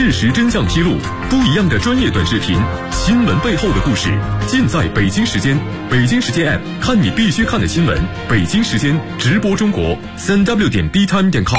事实真相披露，不一样的专业短视频，新闻背后的故事，尽在北京时间。北京时间 App， 看你必须看的新闻。北京时间直播中国，3w.btime.com。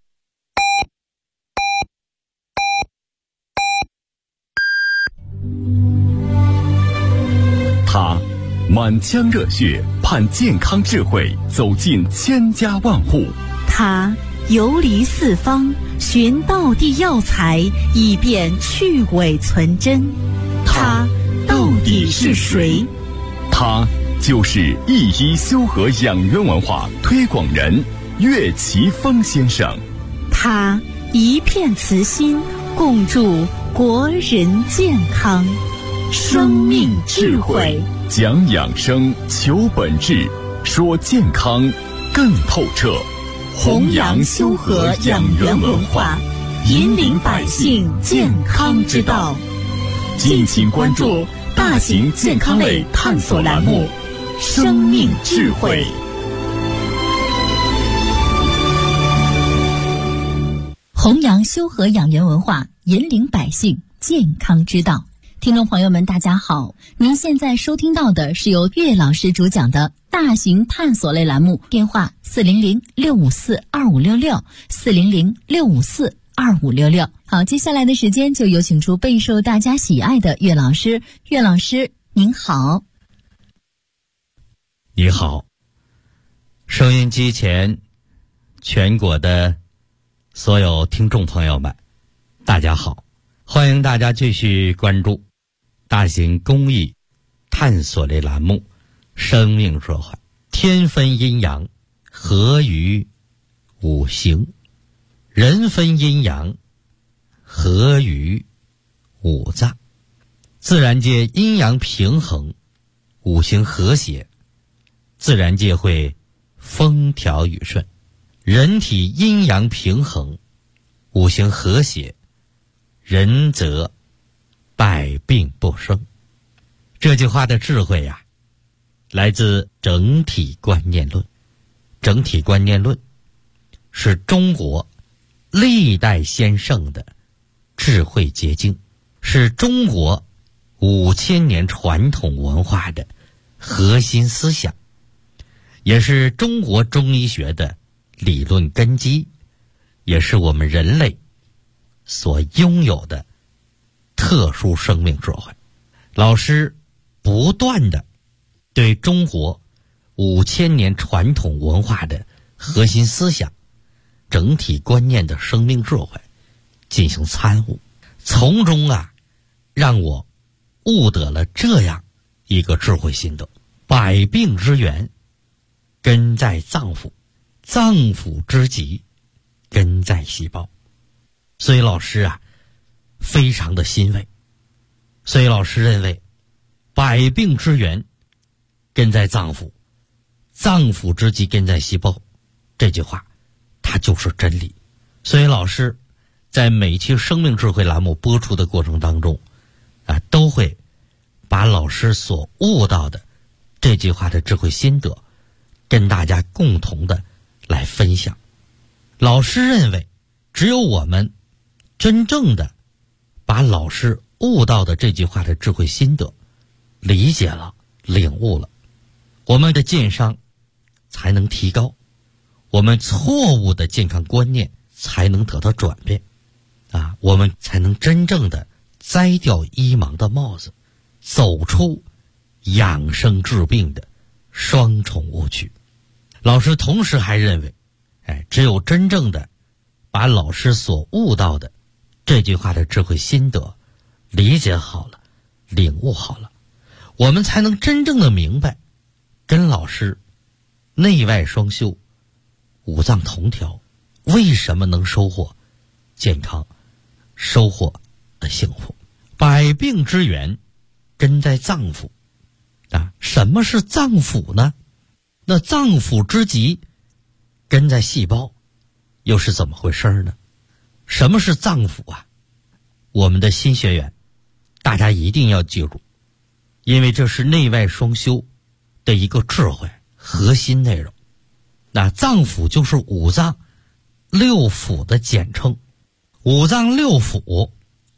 他满腔热血，盼健康智慧走进千家万户。 他游离四方，寻道地药材，以便去伪存真。他到底是谁？ 他就是一一修和养元文化推广人岳奇峰先生。 他一片慈心，共筑国人健康。生命智慧， 讲养生，求本质，说健康更透彻。 弘扬修和养元文化，引领百姓健康之道。 敬请关注大型健康类探索栏目《生命智慧》。 弘扬修和养元文化，引领百姓健康之道。听众朋友们大家好，您现在收听到的是由岳老师主讲的大型探索类栏目，电话400-654-2566，400-654-2566。好，接下来的时间就有请出备受大家喜爱的岳老师。岳老师您好。 你好，收音机前全国的所有听众朋友们大家好，欢迎大家继续关注大型公益探索类栏目《生命智慧》，天分阴阳，合于五行；人分阴阳，合于五脏。自然界阴阳平衡，五行和谐，自然界会风调雨顺；人体阴阳平衡，五行和谐，人则百病不生。这句话的智慧呀，来自整体观念论。整体观念论是中国历代先圣的智慧结晶，是中国5000年传统文化的核心思想，也是中国中医学的理论根基，也是我们人类所拥有的特殊生命智慧。老师不断的对中国5000年传统文化的核心思想、整体观念的生命智慧进行参悟，从中让我悟得了这样一个智慧心得：百病之源根在脏腑，脏腑之疾根在细胞。所以老师非常的欣慰。所以老师认为，百病之源根在脏腑，脏腑之疾根在细胞，这句话它就是真理。所以老师在每期生命智慧栏目播出的过程当中都会把老师所悟到的这句话的智慧心得跟大家共同的来分享。老师认为，只有我们真正的把老师悟到的这句话的智慧心得理解了、领悟了，我们的健康才能提高，我们错误的健康观念才能得到转变我们才能真正的摘掉医盲的帽子，走出养生治病的双重误区。老师同时还认为，只有真正的把老师所悟到的这句话的智慧心得理解好了、领悟好了，我们才能真正的明白，跟老师内外双修、五脏同调，为什么能收获健康、收获幸福。百病之源根在脏腑什么是脏腑呢？那脏腑之疾根在细胞，又是怎么回事呢？什么是脏腑我们的新学员大家一定要记住，因为这是内外双修的一个智慧核心内容。那脏腑就是五脏六腑的简称。五脏六腑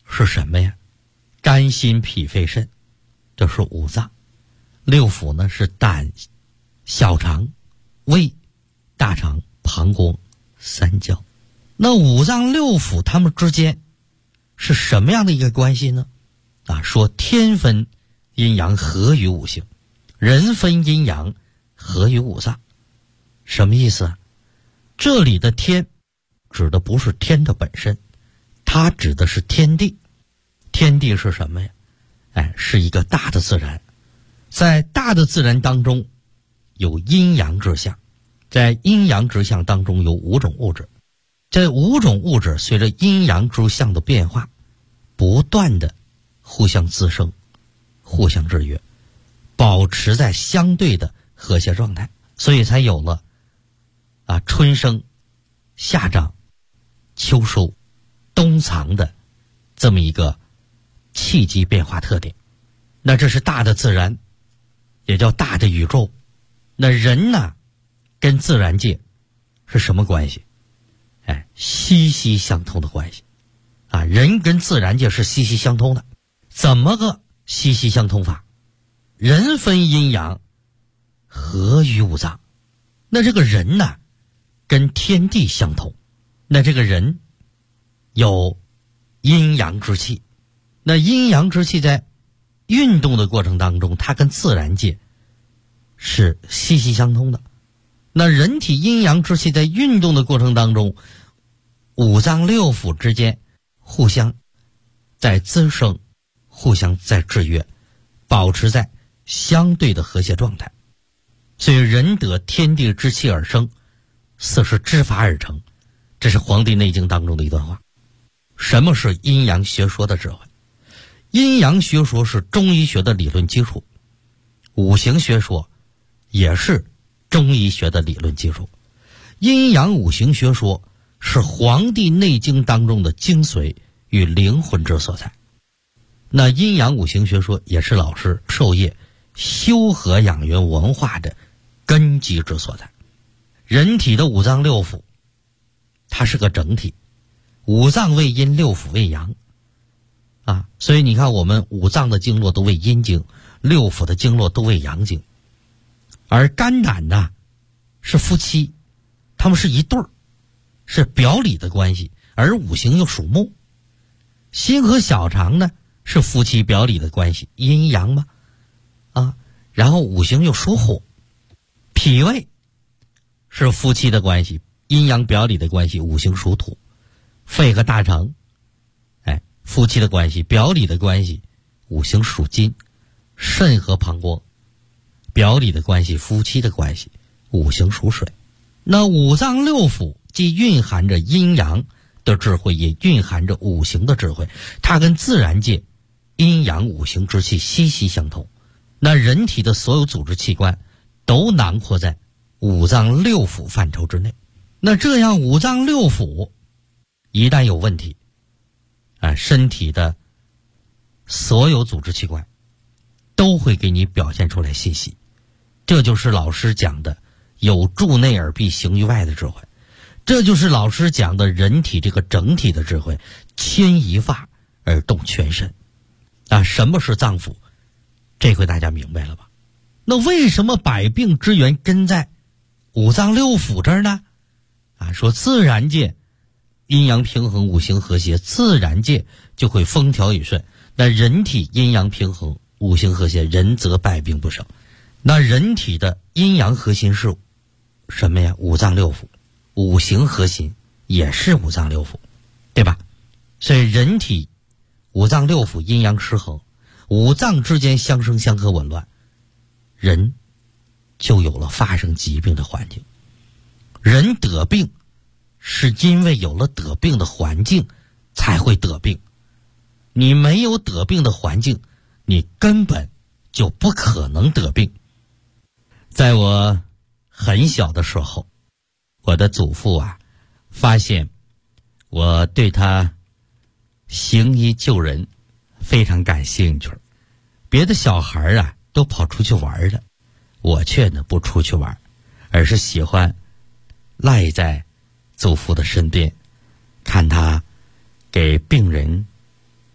是什么呀？肝心脾肺肾，这是五脏。六腑呢是胆、小肠、胃、大肠、膀胱、三焦。那五脏六腑它们之间是什么样的一个关系呢？说天分阴阳合于五行，人分阴阳合于五脏。什么意思啊？这里的天指的不是天的本身，它指的是天地。天地是什么呀？是一个大的自然。在大的自然当中有阴阳之象，在阴阳之象当中有五种物质。这五种物质随着阴阳之象的变化，不断的互相滋生，互相制约，保持在相对的和谐状态，所以才有了春生、夏长、秋收、冬藏的这么一个气机变化特点。那这是大的自然，也叫大的宇宙。那人呢，跟自然界是什么关系？息息相通的关系。人跟自然界是息息相通的。怎么个息息相通法？人分阴阳，合于五脏。那这个人呢，跟天地相同。那这个人有阴阳之气。那阴阳之气在运动的过程当中，它跟自然界是息息相通的。那人体阴阳之气在运动的过程当中，五脏六腑之间互相在滋生，互相在制约，保持在相对的和谐状态。所以人得天地之气而生，四是之法而成。这是《黄帝内经》当中的一段话。什么是阴阳学说的智慧？阴阳学说是中医学的理论基础，五行学说也是中医学的理论基础。阴阳五行学说是《黄帝内经》当中的精髓与灵魂之所在。那阴阳五行学说也是老师授业修和养元文化的根基之所在。人体的五脏六腑它是个整体，五脏为阴，六腑为阳所以你看我们五脏的经络都为阴经，六腑的经络都为阳经。而肝胆呢是夫妻，他们是一对儿，是表里的关系，而五行又属木。心和小肠呢是夫妻表里的关系，阴阳嘛然后五行又属火。脾胃是夫妻的关系，阴阳表里的关系，五行属土。肺和大肠夫妻的关系，表里的关系，五行属金。肾和膀胱表里的关系，夫妻的关系，五行属水。那五脏六腑既蕴含着阴阳的智慧，也蕴含着五行的智慧，它跟自然界阴阳五行之气息息相通。那人体的所有组织器官都囊括在五脏六腑范畴之内。那这样五脏六腑一旦有问题身体的所有组织器官都会给你表现出来信息。这就是老师讲的有助内而必行于外的智慧，这就是老师讲的人体这个整体的智慧，牵一发而动全身什么是脏腑？这回大家明白了吧？那为什么百病之源根在五脏六腑这儿呢？说自然界阴阳平衡，五行和谐，自然界就会风调雨顺。那人体阴阳平衡，五行和谐，人则百病不生。那人体的阴阳核心是什么呀？五脏六腑。五行核心也是五脏六腑，对吧？所以人体五脏六腑阴阳失衡，五脏之间相生相克紊乱，人就有了发生疾病的环境。人得病是因为有了得病的环境才会得病，你没有得病的环境，你根本就不可能得病。在我很小的时候，我的祖父发现我对他行医救人非常感兴趣，别的小孩都跑出去玩了，我却呢不出去玩，而是喜欢赖在祖父的身边，看他给病人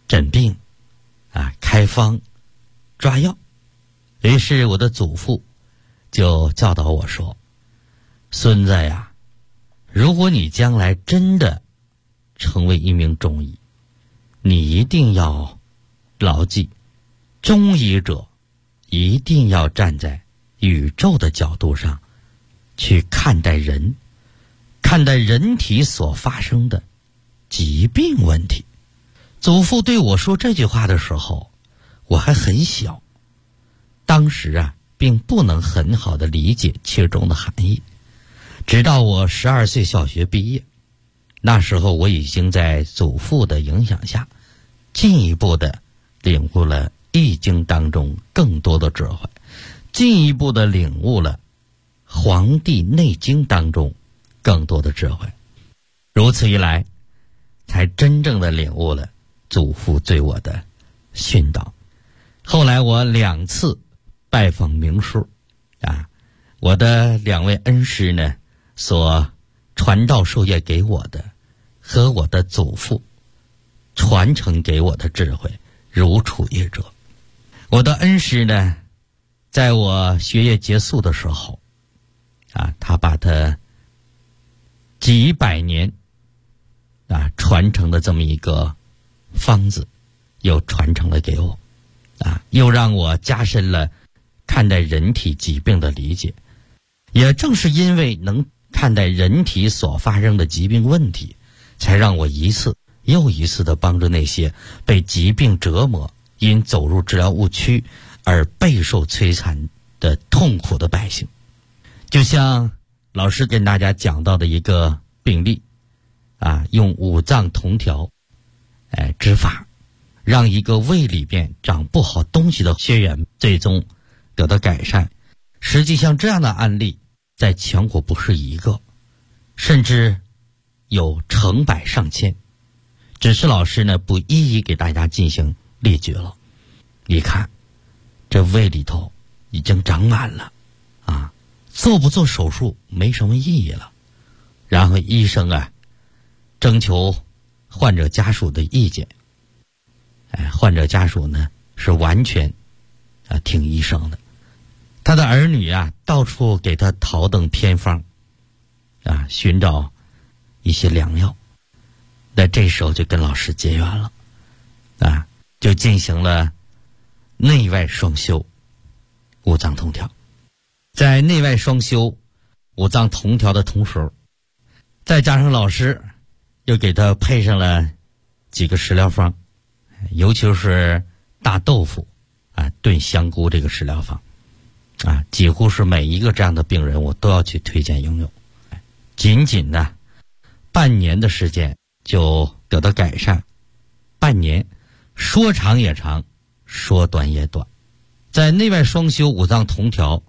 诊病开方抓药。于是我的祖父就教导我说，孙子呀，如果你将来真的成为一名中医，你一定要牢记，中医者一定要站在宇宙的角度上去看待人，看待人体所发生的疾病问题。祖父对我说这句话的时候，我还很小，当时并不能很好的理解其中的含义。直到我12岁小学毕业，那时候我已经在祖父的影响下，进一步的领悟了《易经》当中更多的智慧，进一步的领悟了《黄帝内经》当中更多的智慧。如此一来，才真正的领悟了祖父对我的训导。后来我2次拜访名师我的2位恩师呢，所传道授业给我的和我的祖父传承给我的智慧如出一辙。我的恩师呢，在我学业结束的时候他把他几百年传承的这么一个方子又传承了给我又让我加深了看待人体疾病的理解。也正是因为能看待人体所发生的疾病问题，才让我一次又一次地帮助那些被疾病折磨，因走入治疗误区而备受摧残的痛苦的百姓。就像老师跟大家讲到的一个病例用五脏同调之法，让一个胃里边长不好东西的血源最终得到改善。实际上这样的案例在全国不是一个，甚至有成百上千，只是老师呢不一一给大家进行列举了。你看这胃里头已经长满了做不做手术没什么意义了。然后医生征求患者家属的意见，患者家属呢是完全听医生的。他的儿女到处给他讨等偏方寻找一些良药。那这时候就跟老师结缘了就进行了内外双修，五脏同调。在内外双修五脏同调的同时，再加上老师又给他配上了几个食疗方，尤其是大豆腐炖香菇这个食疗方几乎是每一个这样的病人我都要去推荐应用。仅仅半年的时间就得到改善。半年说长也长，说短也短。在内外双修五脏同调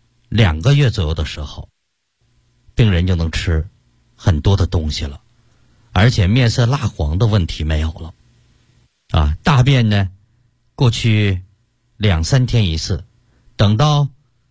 2个月左右的时候，病人就能吃很多的东西了，而且面色蜡黄的问题没有了大便呢过去2-3天一次，等到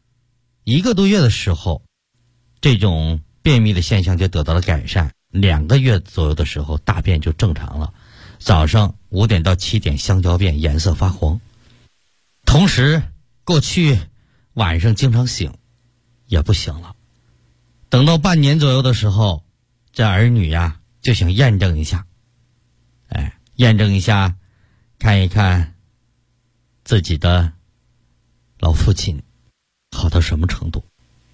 1个多月的时候，这种便秘的现象就得到了改善。2个月左右的时候，大便就正常了，早上5点到7点香蕉便，颜色发黄。同时过去晚上经常醒也不行了。等到半年左右的时候，这儿女就想验证一下验证一下，看一看自己的老父亲好到什么程度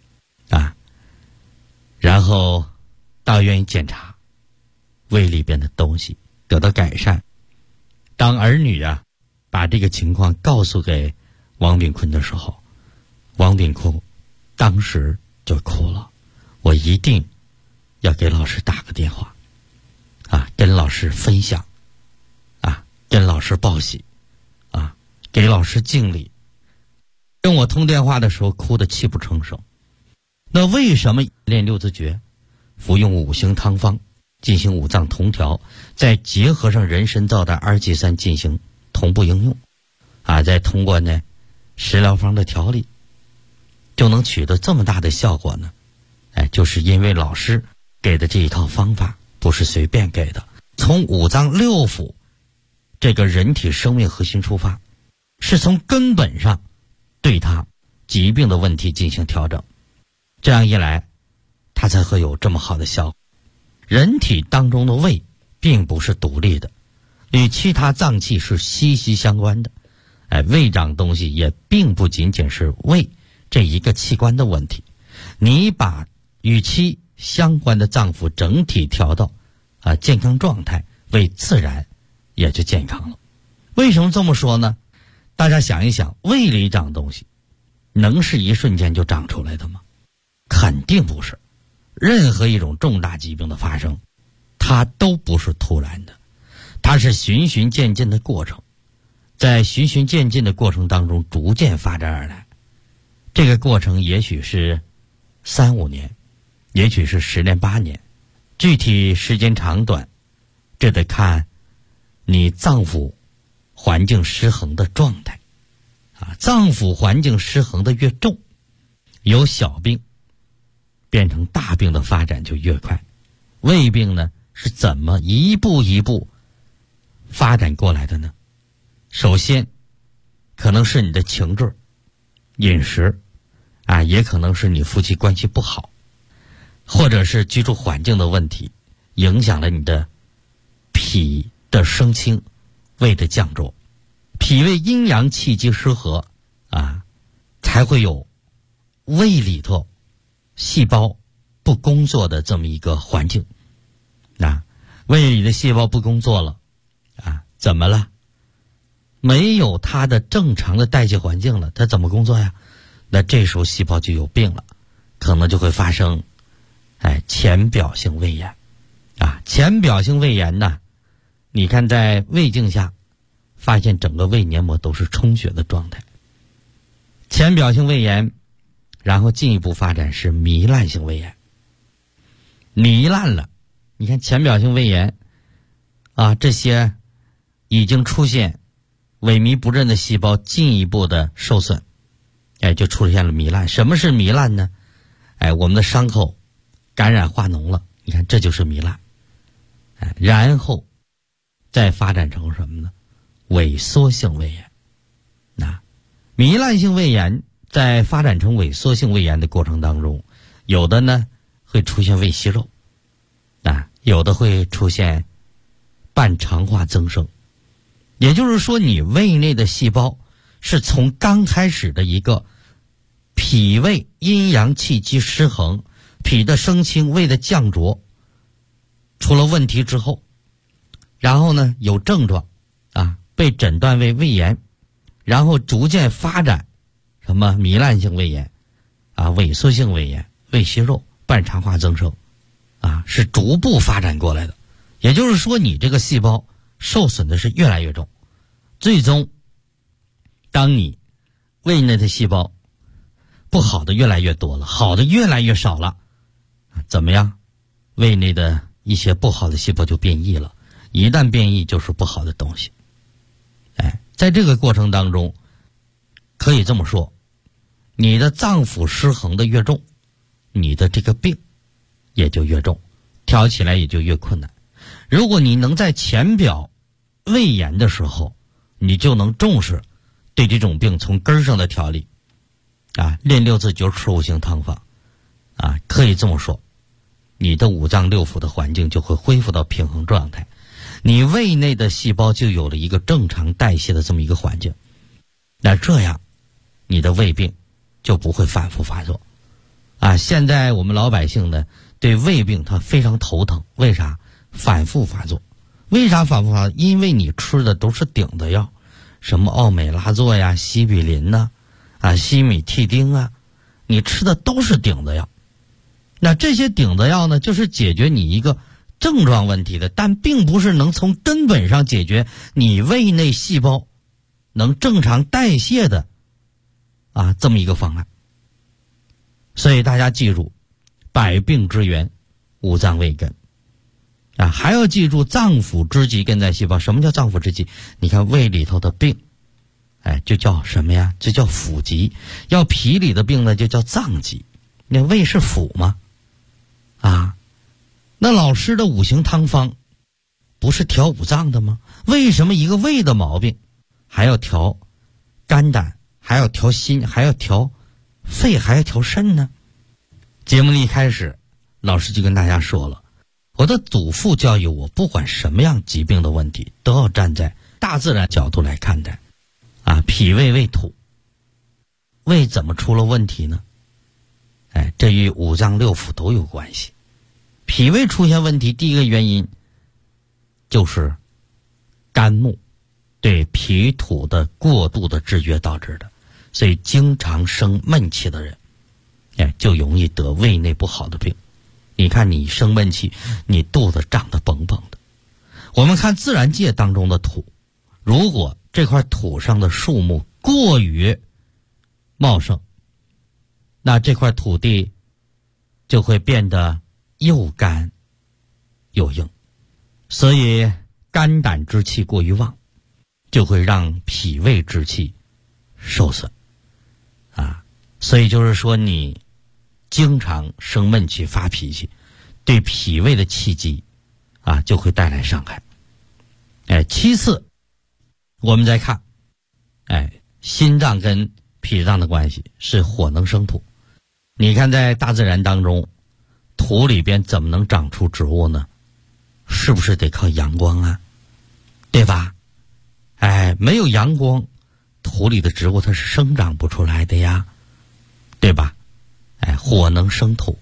然后到医院检查胃里边的东西得到改善。当儿女把这个情况告诉给王炳坤的时候，王炳坤当时就哭了。我一定要给老师打个电话跟老师分享跟老师报喜给老师敬礼。跟我通电话的时候哭得泣不成声。那为什么练六字诀，服用5行汤方，进行五脏同调，再结合上人参皂苷2G3进行同步应用再通过呢食疗方的调理，就能取得这么大的效果呢？就是因为老师给的这一套方法不是随便给的，从五脏六腑这个人体生命核心出发，是从根本上对它疾病的问题进行调整，这样一来它才会有这么好的效果。人体当中的胃并不是独立的，与其他脏器是息息相关的。胃长东西也并不仅仅是胃这一个器官的问题，你把与其相关的脏腑整体调到健康状态，胃自然也就健康了。为什么这么说呢？大家想一想，胃里长东西能是一瞬间就长出来的吗？肯定不是。任何一种重大疾病的发生，它都不是突然的，它是循序渐进的过程，在循序渐进的过程当中逐渐发展而来。这个过程也许是3-5年，也许是10年8年，具体时间长短这得看你脏腑环境失衡的状态。脏腑环境失衡的越重，由小病变成大病的发展就越快。胃病呢，是怎么一步一步发展过来的呢？首先可能是你的情志、饮食也可能是你夫妻关系不好，或者是居住环境的问题影响了你的脾的升清、胃的降浊。脾胃阴阳气机失和才会有胃里头细胞不工作的这么一个环境。胃里的细胞不工作了怎么了？没有它的正常的代谢环境了，它怎么工作呀？那这时候细胞就有病了，可能就会发生浅表性胃炎浅表性胃炎呢，你看在胃镜下发现整个胃黏膜都是充血的状态。浅表性胃炎然后进一步发展是糜烂性胃炎。糜烂了，你看浅表性胃炎这些已经出现萎靡不振的细胞进一步的受损，就出现了糜烂。什么是糜烂呢？我们的伤口感染化脓了，你看这就是糜烂。然后再发展成什么呢？萎缩性胃炎。糜烂性胃炎在发展成萎缩性胃炎的过程当中，有的呢会出现胃息肉有的会出现半肠化增生。也就是说，你胃内的细胞是从刚开始的一个脾胃阴阳气机失衡，脾的升清、胃的降浊出了问题之后，然后呢有症状被诊断为胃炎，然后逐渐发展什么糜烂性胃炎萎缩性胃炎、胃息肉、半肠化增生是逐步发展过来的。也就是说，你这个细胞受损的是越来越重，最终当你胃内的细胞不好的越来越多了，好的越来越少了，怎么样？胃内的一些不好的细胞就变异了，一旦变异就是不好的东西。在这个过程当中可以这么说，你的脏腑失衡的越重，你的这个病也就越重，调起来也就越困难。如果你能在浅表胃炎的时候，你就能重视对这种病从根上的调理练6字灸吃5行汤法可以这么说，你的五脏六腑的环境就会恢复到平衡状态，你胃内的细胞就有了一个正常代谢的这么一个环境，那这样你的胃病就不会反复发作现在我们老百姓呢对胃病他非常头疼，为啥？反复发作。为啥反复发作？因为你吃的都是顶的药，什么奥美拉唑呀、西比林西米替丁你吃的都是顶的药。那这些顶的药呢，就是解决你一个症状问题的，但并不是能从根本上解决你胃内细胞能正常代谢的这么一个方案。所以大家记住，百病之源五脏胃根还要记住脏腑之疾根在细胞。什么叫脏腑之疾？你看胃里头的病就叫什么呀？就叫腑疾。要脾里的病呢就叫脏疾。那胃是腑吗？那老师的5行汤方不是调五脏的吗？为什么一个胃的毛病还要调肝胆，还要调心，还要调肺，还要调肾呢？节目的一开始，老师就跟大家说了，我的祖父教育我，不管什么样疾病的问题，都要站在大自然角度来看待。脾胃为土，胃怎么出了问题呢？这与五脏六腑都有关系。脾胃出现问题，第一个原因就是肝木对脾土的过度的制约导致的，所以经常生闷气的人，就容易得胃内不好的病。你看你生闷气，你肚子胀得绷绷的。我们看自然界当中的土，如果这块土上的树木过于茂盛，那这块土地就会变得又干又硬，所以肝胆之气过于旺，就会让脾胃之气受损所以就是说你经常生闷气发脾气，对脾胃的气机就会带来伤害。其次我们再看心脏跟脾脏的关系是火能生土。你看在大自然当中，土里边怎么能长出植物呢？是不是得靠阳光啊？对吧？没有阳光，土里的植物它是生长不出来的呀，对吧？火能生土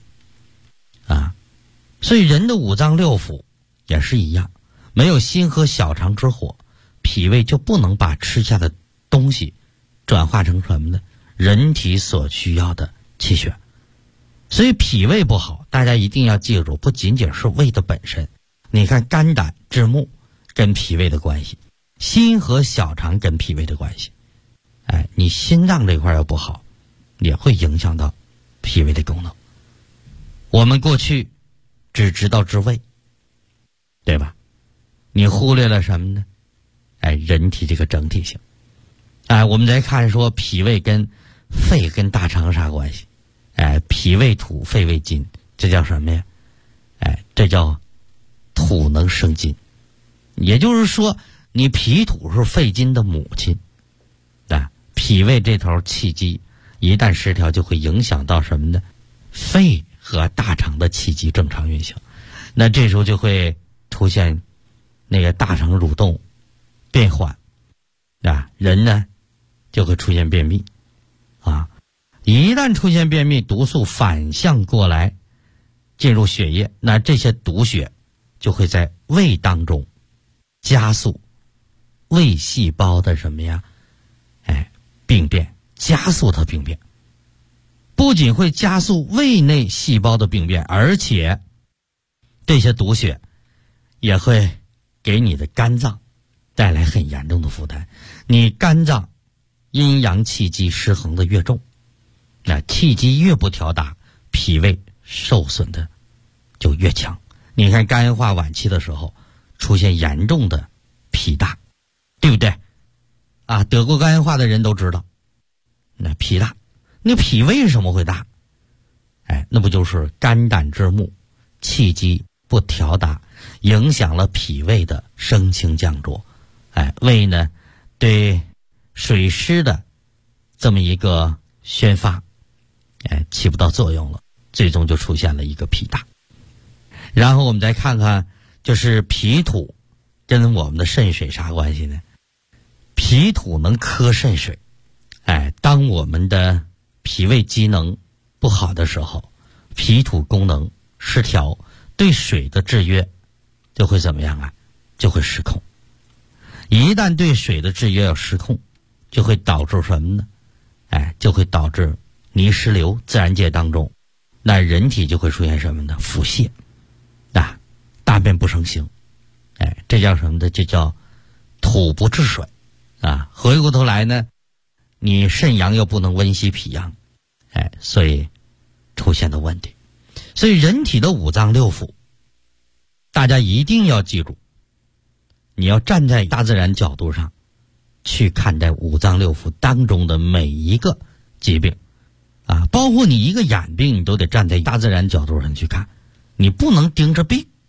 所以人的五脏六腑也是一样，没有心和小肠之火，脾胃就不能把吃下的东西转化成什么呢？人体所需要的气血。所以脾胃不好，大家一定要记住，不仅仅是胃的本身。你看肝胆之木跟脾胃的关系，心和小肠跟脾胃的关系。你心脏这块要不好，也会影响到脾胃的功能。我们过去只知道治胃，对吧？你忽略了什么呢？人体这个整体性。我们再看说脾胃跟肺跟大肠啥关系？脾胃土，肺胃金，这叫什么呀？这叫土能生金。也就是说，你脾土是肺金的母亲，脾胃这头气机一旦失调，就会影响到什么呢？肺和大肠的气机正常运行，那这时候就会出现那个大肠蠕动变缓，人呢就会出现便秘一旦出现便秘，毒素反向过来进入血液，那这些毒血就会在胃当中加速胃细胞的什么呀？病变，加速它病变。不仅会加速胃内细胞的病变，而且这些毒血也会给你的肝脏带来很严重的负担。你肝脏阴阳气机失衡的越重，那气机越不调达，脾胃受损的就越强。你看肝硬化晚期的时候出现严重的脾大，对不对？得过肝硬化的人都知道，那脾大，那脾为什么会大？那不就是肝胆之木气机不调达，影响了脾胃的升清降浊。胃呢对水湿的这么一个宣发起不到作用了，最终就出现了一个脾大。然后我们再看看，就是脾土跟我们的肾水啥关系呢？脾土能克肾水，当我们的脾胃机能不好的时候，脾土功能失调，对水的制约就会怎么样就会失控。一旦对水的制约要失控，就会导致什么呢？就会导致泥石流。自然界当中，那人体就会出现什么呢？腹泻，大便不成形，这叫什么的？这叫土不治水回过头来呢，你肾阳又不能温习脾阳，所以出现的问题。所以人体的五脏六腑，大家一定要记住，你要站在大自然角度上去看待五脏六腑当中的每一个疾病包括你一个眼病，你都得站在大自然角度上去看，你不能盯着病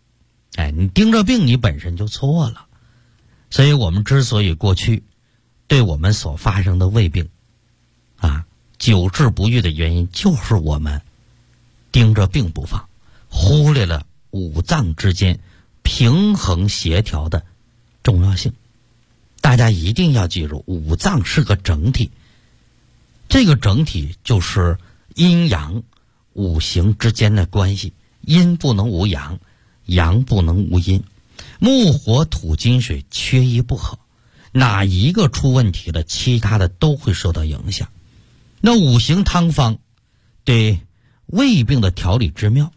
你盯着病你本身就错了。所以我们之所以过去对我们所发生的胃病久治不愈的原因，就是我们盯着病不放，忽略了五脏之间平衡协调的重要性。大家一定要记住，五脏是个整体，这个整体就是阴阳五行之间的关系，阴不能无阳，阳不能无阴，木火土金水缺一不可，哪一个出问题了，其他的都会受到影响。那五行汤方对胃病的调理之妙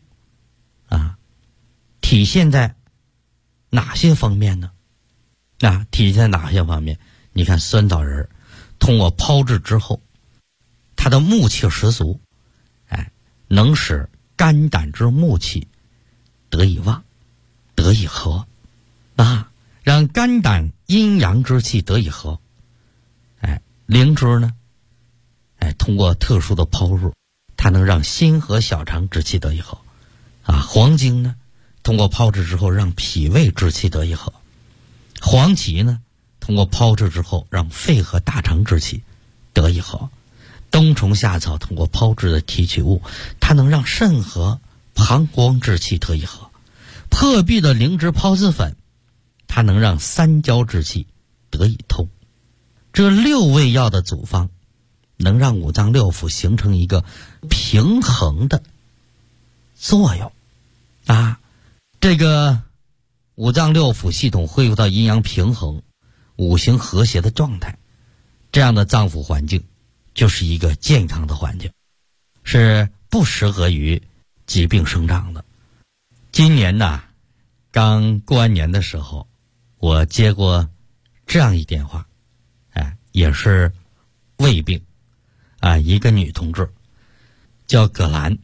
体现在哪些方面呢？体现在哪些方面？你看酸枣仁通过炮制之后，它的木气十足，能使肝胆之木气得以旺，得以和让肝胆阴阳之气得以和。灵芝呢通过特殊的炮入，它能让心和小肠之气得以和。黄精呢通过炮制之后让脾胃之气得以和。黄芪呢通过炮制之后让肺和大肠之气得以和。冬虫夏草通过炮制的提取物，它能让肾和膀胱之气得以和。破壁的灵芝炮制粉，它能让三焦之气得以通。这六味药的组方能让五脏六腑形成一个平衡的作用这个五脏六腑系统恢复到阴阳平衡、五行和谐的状态，这样的脏腑环境就是一个健康的环境，是不适合于疾病生长的。今年刚过完年的时候，我接过这样一电话，也是胃病一个女同志叫葛兰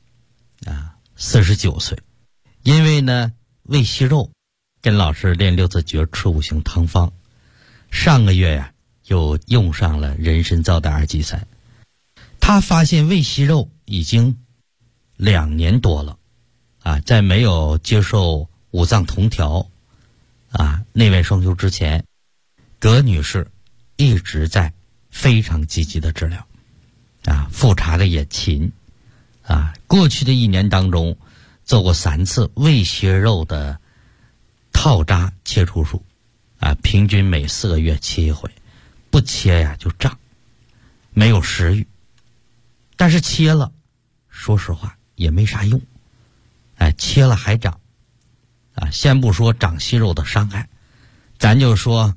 49岁，因为呢胃息肉，跟老师练六字诀吃五行汤方，上个月又用上了人参皂苷2剂3。她发现胃息肉已经2年多了在没有接受五脏同调内外双修之前，葛女士一直在非常积极的治疗复查的也勤过去的1年当中做过3次胃息肉的套扎切除术平均每4个月切一回，不切就胀，没有食欲。但是切了，说实话也没啥用，切了还长先不说长息肉的伤害，咱就说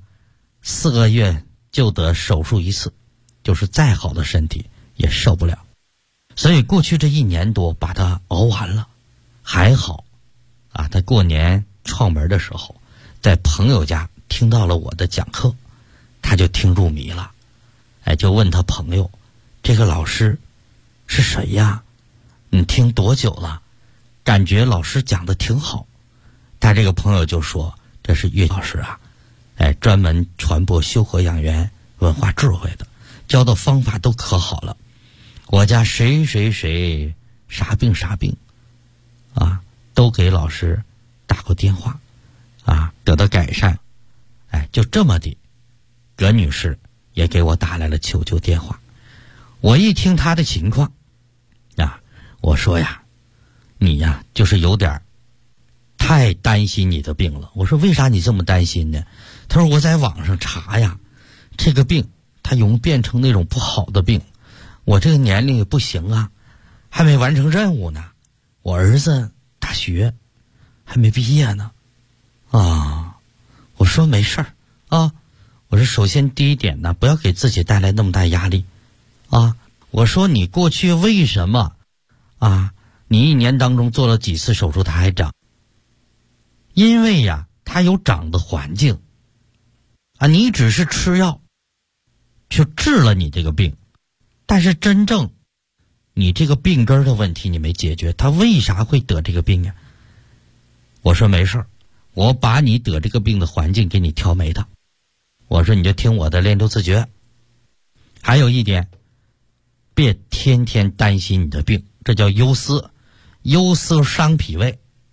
4个月就得手术1次，就是再好的身体也受不了。所以过去这1年多把它熬完了，还好他过年串门的时候在朋友家听到了我的讲课，他就听入迷了，就问他朋友，这个老师是谁呀？你听多久了？感觉老师讲的挺好。他这个朋友就说，这是岳老师专门传播修和养元文化智慧的，教的方法都可好了。我家谁谁谁啥病啥病都给老师打过电话得到改善。就这么的，葛女士也给我打来了求救电话。我一听她的情况我说你就是有点太担心你的病了。我说为啥你这么担心呢？他说我在网上查这个病它容易变成那种不好的病，我这个年龄也不行还没完成任务呢，我儿子大学还没毕业呢我说没事儿我说首先第一点呢，不要给自己带来那么大压力我说你过去为什么你1年当中做了几次手术它还长？因为它有长的环境你只是吃药去治了你这个病，但是真正你这个病根的问题你没解决，他为啥会得这个病呀？我说没事儿，我把你得这个病的环境给你调没的。我说你就听我的练六字诀。还有一点，别天天担心你的病，这叫忧思，忧思伤脾胃，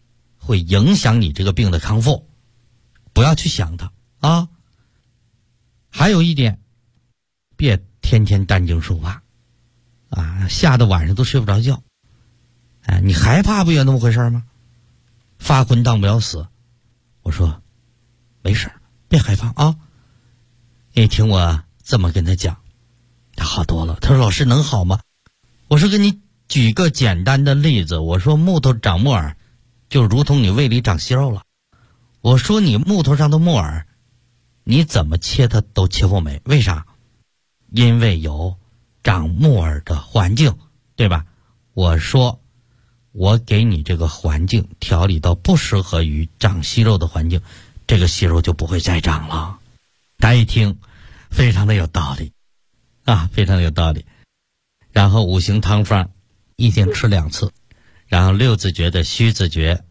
会影响你这个病的康复，不要去想它啊。还有一点，别天天担惊受怕啊，吓得晚上都睡不着觉。哎，你害怕不也那么回事吗？发昏当不了死。我说没事，别害怕啊。你听我这么跟他讲，他好多了。他说老师能好吗？我说给你举个简单的例子，我说木头长木耳就如同你胃里长息肉了。我说你木头上的木耳你怎么切它都切不没，为啥？因为有长木耳的环境，对吧？我说我给你这个环境调理到不适合于长息肉的环境，这个息肉就不会再长了。大家一听非常的有道理啊，非常的有道理。然后五行汤方一天吃2次，然后六字诀的虚字诀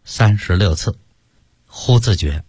36次，呼字诀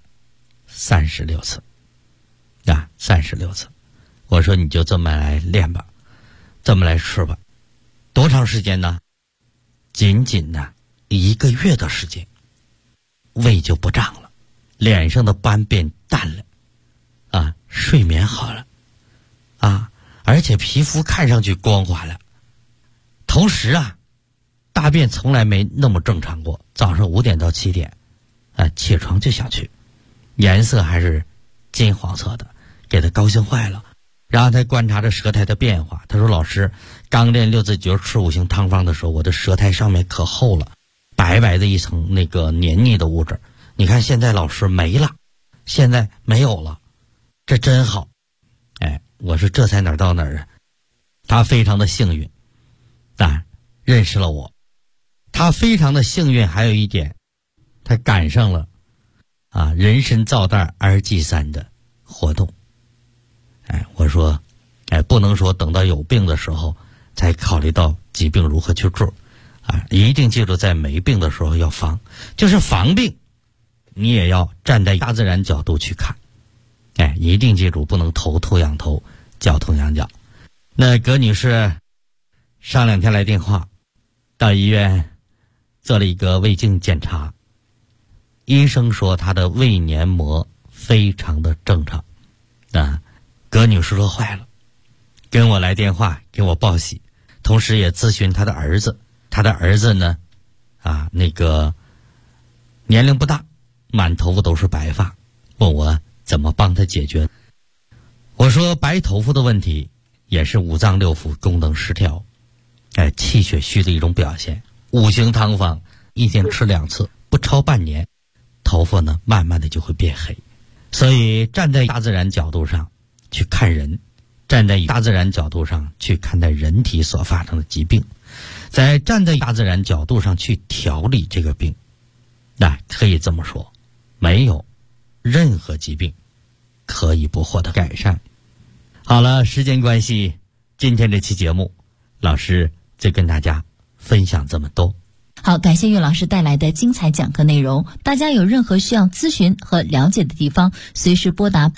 36次啊，36次。我说你就这么来练吧，这么来吃吧。多长时间呢？仅仅呢1个月的时间，胃就不胀了，脸上的斑变淡了啊，睡眠好了啊，而且皮肤看上去光滑了。同时啊，大便从来没那么正常过，早上5点到7点啊，起床就想去，颜色还是金黄色的，给他高兴坏了。然后他观察着舌苔的变化，他说老师，刚练六字诀吃五行汤方的时候，我的舌苔上面可厚了，白白的一层那个黏腻的物质，你看现在老师没了，现在没有了，这真好。哎，我说这才哪儿到哪儿啊。他非常的幸运啊，认识了我。他非常的幸运还有一点，他赶上了啊人参皂蛋2G3的活动。哎，我说哎，不能说等到有病的时候才考虑到疾病如何去治啊，一定记住在没病的时候要防，就是防病你也要站在大自然角度去看。哎，一定记住不能头痛仰头，脚痛仰脚。那葛女士上2天来电话，到医院做了一个胃镜检查，医生说她的胃黏膜非常的正常啊。葛女士乐坏了，跟我来电话给我报喜，同时也咨询她的儿子。她的儿子呢啊，那个年龄不大，满头发都是白发，问我怎么帮他解决。我说白头发的问题也是五脏六腑功能失调，哎，气血虚的一种表现。五行汤方一天吃2次，不超半年，头发呢慢慢的就会变黑。所以站在大自然角度上去看人，站在大自然角度上去看待人体所发生的疾病，在站在大自然角度上去调理这个病，那可以这么说，没有任何疾病可以不获得改善。好了，时间关系，今天这期节目老师就跟大家分享这么多。 好，感谢岳老师带来的精彩讲课内容。大家有任何需要咨询和了解的地方，随时拨打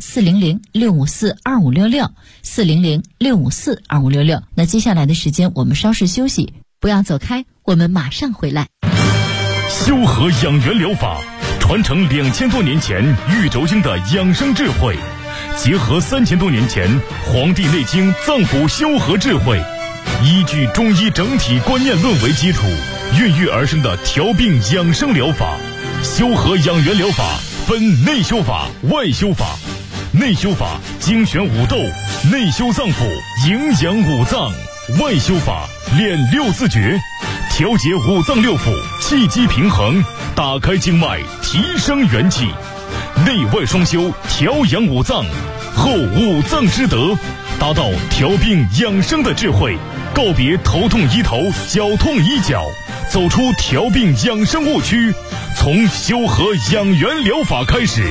400-654-2566 400-654-2566。那接下来的时间我们稍事休息，不要走开，我们马上回来。 修和养元疗法传承2000多年前玉轴经的养生智慧，结合3000多年前《黄帝内经》脏腑修和智慧，依据中医整体观念论为基础，孕育而生的调病养生疗法。修和养元疗法分内修法、外修法。内修法精选五斗，内修脏腑，营养五脏；外修法练六字诀，调节五脏六腑，气机平衡，打开经脉，提升元气。内外双修，调养五脏，后五脏之德，达到调病养生的智慧，告别头痛医头，脚痛医脚，走出调病养生误区，从修和养元疗法开始。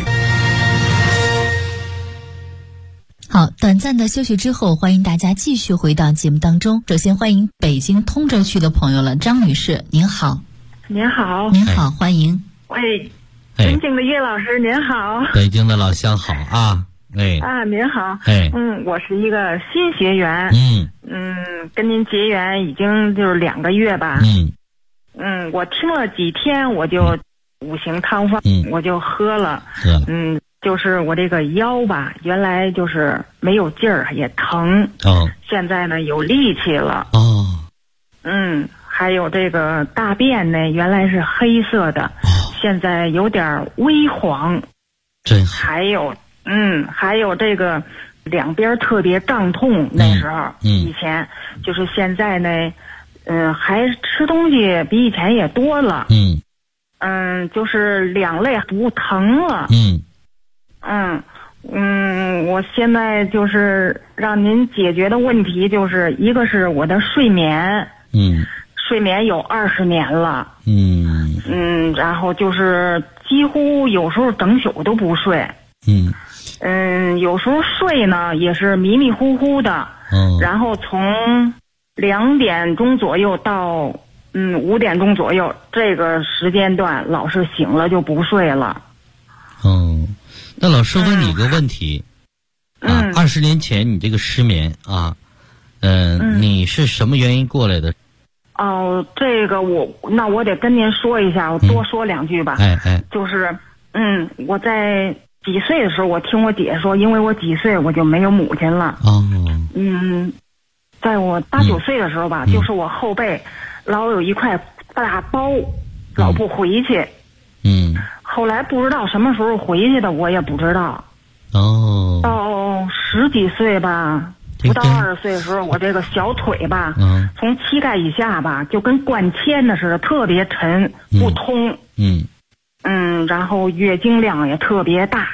好，短暂的休息之后，欢迎大家继续回到节目当中。首先欢迎北京通州区的朋友了，张女士，您好。 您好。 您好，欢迎。 喂，尊敬的岳老师，您好。 北京的老乡好啊。哎。 啊，您好。 哎。 我是一个新学员。跟您结缘已经就是2个月吧。我听了几天，我五行汤方，我就喝了。就是我这个腰吧，原来就是没有劲儿，也疼。现在呢有力气了。还有这个大便呢，原来是黑色的，现在有点微黄。 真好。 还有这个两边特别胀痛，那时候，以前就是现在呢，还吃东西比以前也多了。就是两肋不疼了。我现在就是让您解决的问题，就是一个是我的睡眠，睡眠有20年了，然后就是几乎有时候整宿都不睡，有时候睡呢也是迷迷糊糊的，然后从2点钟左右到5点钟左右这个时间段，老是醒了就不睡了。 那老师问你一个问题，20年前你这个失眠啊，你是什么原因过来的？ 这个那我得跟您说一下，我多说2句吧。就是我在几岁的时候，我听我姐说，因为我几岁我就没有母亲了。在我8、9岁的时候吧，就是我后背老有一块大包，老不回去。后来不知道什么时候回去的，我也不知道。到10几岁吧，不到20岁的时候，我这个小腿吧，从膝盖以下吧，就跟灌铅的似的，特别沉，不通。然后月经量也特别大。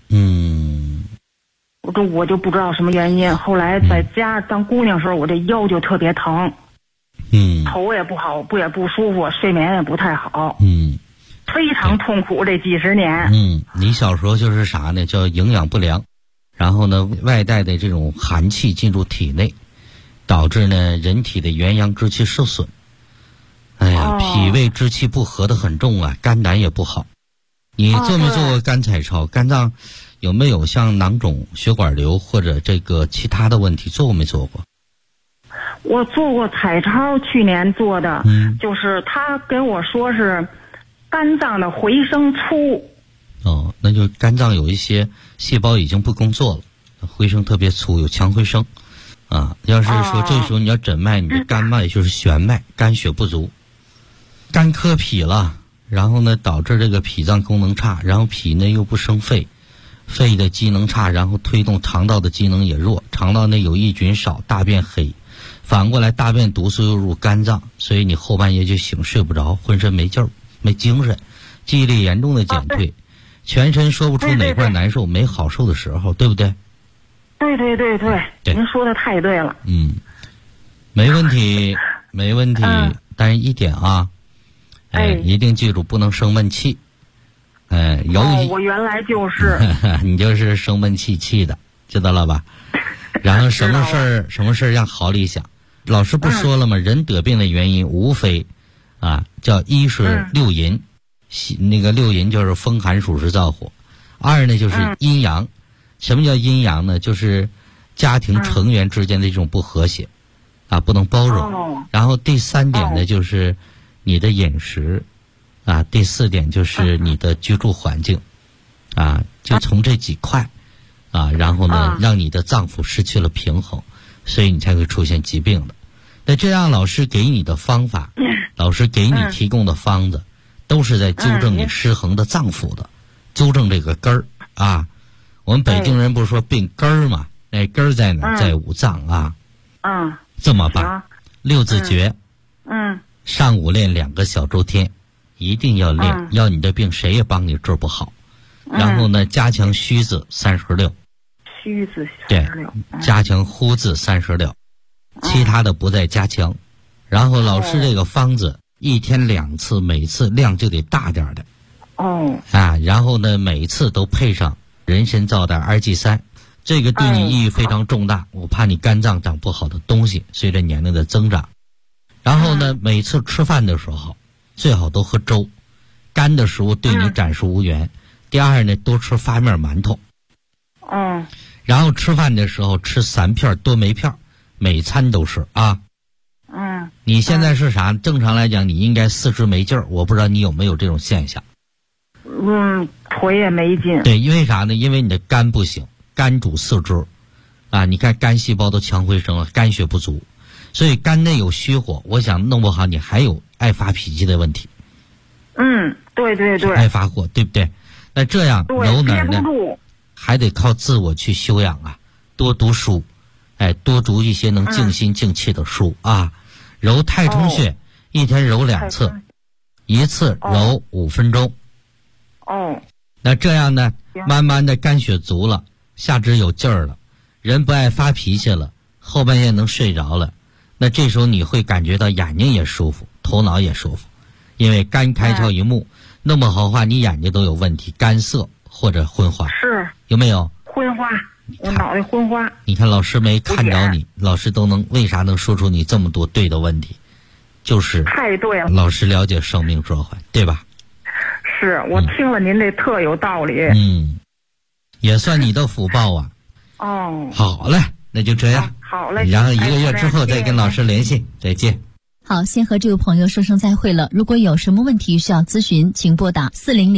我就不知道什么原因。后来在家当姑娘时候，我这腰就特别疼。头也不好，也不舒服，睡眠也不太好。非常痛苦这几十年。 你小时候就是啥呢？叫营养不良，然后呢，外带的这种寒气进入体内，导致呢人体的元阳之气受损。脾胃之气不和的很重啊，肝胆也不好。你做没做过肝彩超？肝脏有没有像囊肿、血管瘤或者这个其他的问题？做过没做过？ 我做过彩超，去年做的，就是他跟我说是肝脏的回声粗。 那就肝脏有一些细胞已经不工作了，回声特别粗，有强回声。要是说这时候你要诊脉，你的肝脉就是玄脉，肝血不足，肝科脾了，然后呢导致这个脾脏功能差，然后脾呢又不生肺，肺的机能差，然后推动肠道的机能也弱，肠道内有益菌少，大便黑，反过来大便毒素又入肝脏，所以你后半夜就醒，睡不着，浑身没劲儿，没精神，记忆力严重的减退，全身说不出哪块难受，没好受的时候，对不对？对， 您说的太对了。 没问题，没问题。但是一点啊，一定记住不能生闷气。 我原来就是你就是生闷气的，知道了吧？然后什么事儿让好里想。老师不说了吗？人得病的原因无非叫一是六淫，那个六淫就是风寒暑湿燥火；二呢就是阴阳。什么叫阴阳呢？就是家庭成员之间的这种不和谐不能包容。然后第3点呢就是你的饮食第4点就是你的居住环境就从这几块然后呢让你的脏腑失去了平衡，所以你才会出现疾病的。那这样老师给你的方法，老师给你提供的方子都是在纠正你失衡的脏腑的，纠正这个根儿我们北京人不是说病根儿吗？根儿在哪？在五脏这么办？6字诀上午练2个小周天，一定要练，要你的病谁也帮你治不好。然后呢加强虚字36， 虚字36， 对，加强呼字36，其他的不再加强。然后老师这个方子1天2次，每次量就得大点的然后呢每次都配上人参皂苷2G3，这个对你意义非常重大。我怕你肝脏长不好的东西随着年龄的增长。然后呢每次吃饭的时候最好都喝粥，干的食物对你暂时无缘。第二呢多吃发面馒头然后吃饭的时候吃3片多梅片，每餐都是你现在是啥？正常来讲你应该4肢没劲儿，我不知道你有没有这种现象。 腿也没劲。 对，因为啥呢？因为你的肝不行，肝主四肢，啊，你看肝细胞都强回升了，肝血不足，所以肝内有虚火，我想弄不好你还有爱发脾气的问题。 对对对， 爱发火，对不对？那这样揉哪儿呢？还得靠自我去修养啊，多读书，多读一些能静心静气的书啊。揉太冲穴，一天揉2次，一次揉5分钟。那这样呢，慢慢的肝血足了，下肢有劲儿了，人不爱发脾气了，后半夜能睡着了。那这时候你会感觉到眼睛也舒服，头脑也舒服，因为肝开窍于目，弄不好话你眼睛都有问题，干涩或者昏花。 是有没有昏花？我脑袋昏花。 你看老师没看着你，老师都能为啥能说出你这么多对的问题？就是太对了， 老师了解生命哲怀，对吧？ 是我听了您这特有道理。 也算你的福报啊。好嘞，那就这样。 好嘞， 然后1个月之后再跟老师联系。再见。 好，先和这位朋友说声再会了。如果有什么问题需要咨询，请拨打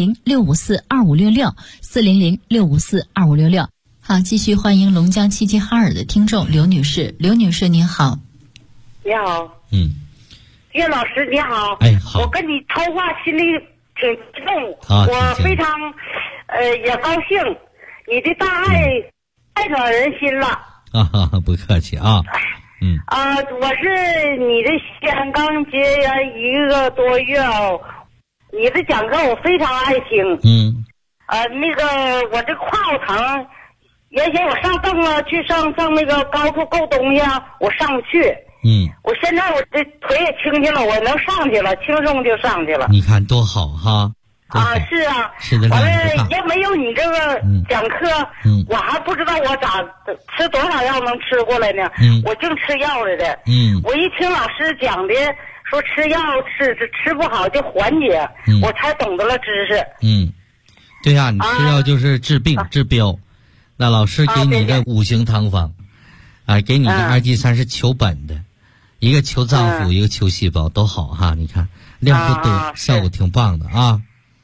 400-654-2566，400-654-2566。好，继续欢迎龙江齐齐哈尔的听众刘女士。刘女士您好。 你好。叶老师你好。好。我跟你通话心里挺激动，我非常也高兴，你的大爱太暖人心了。 不客气啊。 我是你的先刚结缘1个多月哦，你的讲课我非常爱听。那个我这胯疼，原先我上凳了，去上那个高处够东西啊，我上不去。我现在我这腿也轻轻了，我能上去了，轻松就上去了。 你看多好哈！ 是啊， 完了要没有你这个讲课，我还不知道我咋吃多少药能吃过来呢。我净吃药来的。我一听老师讲的说吃药吃不好就缓解，我才懂得了知识。 对呀，你吃药就是治病治标。那老师给你的5行汤方，给你的2G3是求本的，一个求脏腑，一个求细胞，都好哈。你看量不多，效果挺棒的啊。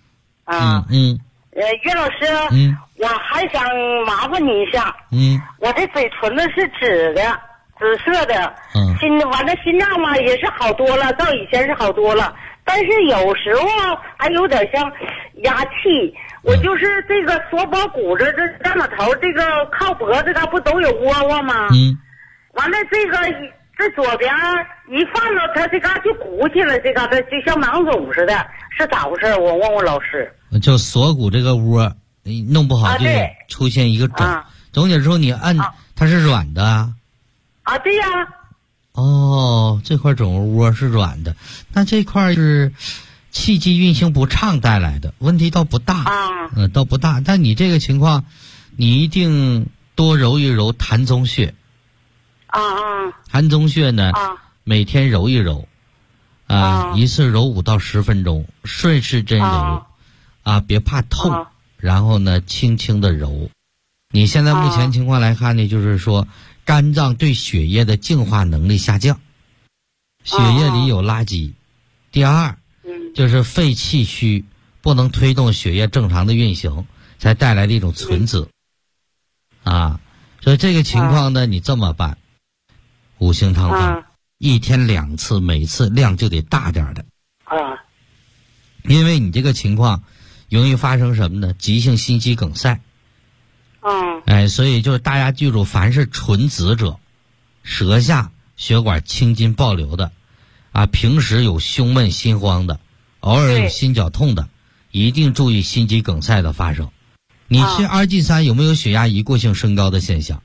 岳老师，我还想麻烦你一下。我这嘴唇子是紫色的，完了心脏嘛也是好多了，到以前是好多了，但是有时候还有点像压气。我就是这个锁脖骨这这么头，这个靠脖子它不都有窝窝吗？完了这左边一放到它这嘎就鼓起来，这嘎达就像囊肿似的，是咋回事？我问问老师。 就锁骨这个窝，你弄不好就出现一个肿。总体说你按它是软的啊。 对呀。 这块肿窝是软的，那这块是气机运行不畅带来的，问题倒不大。倒不大。但你这个情况，你一定多揉一揉膻中穴。膻中穴呢，每天揉一揉，一次揉5到10分钟，顺时针揉，别怕痛，然后呢，轻轻的揉。你现在目前情况来看呢，就是说肝脏对血液的净化能力下降，血液里有垃圾。第二，就是肺气虚，不能推动血液正常的运行，才带来的一种存子。所以这个情况呢，你这么办。5行汤方，一天2次，每次量就得大点的。因为你这个情况容易发生什么呢？急性心肌梗塞。所以就是大家记住，凡是纯紫者，舌下血管青筋暴流的，平时有胸闷心慌的，偶尔有心绞痛的，一定注意心肌梗塞的发生。你吃2G3有没有血压一过性升高的现象？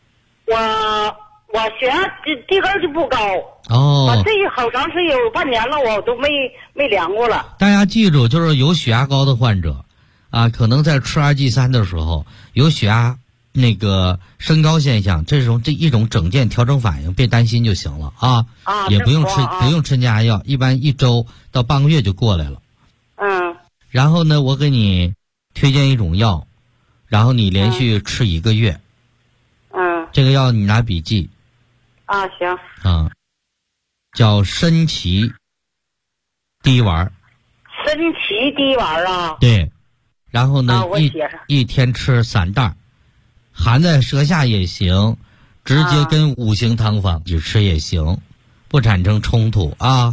我血压第根就不高。这好长时间有半年了，我都没量过了。 大家记住，就是有血压高的患者，可能在吃2G3的时候有血压那个升高现象，这一种整件调整反应，别担心就行了也不用吃降压药，一般1周到半个月就过来了。然后呢，我给你推荐一种药，然后你连续吃1个月。这个药你拿笔记。 行。 叫参芪滴丸。 参芪滴丸对， 然后呢，一天吃3袋，含在舌下也行，直接跟5行汤方去吃也行，不产生冲突啊。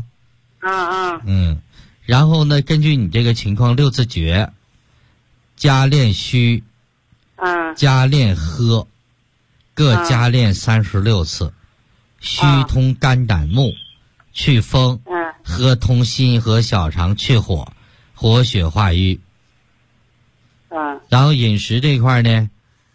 然后呢，根据你这个情况，6字诀，加练虚，加练喝，各加练36次，虚通肝胆目，祛风，喝通心和小肠，去火，活血化瘀。然后饮食这一块呢，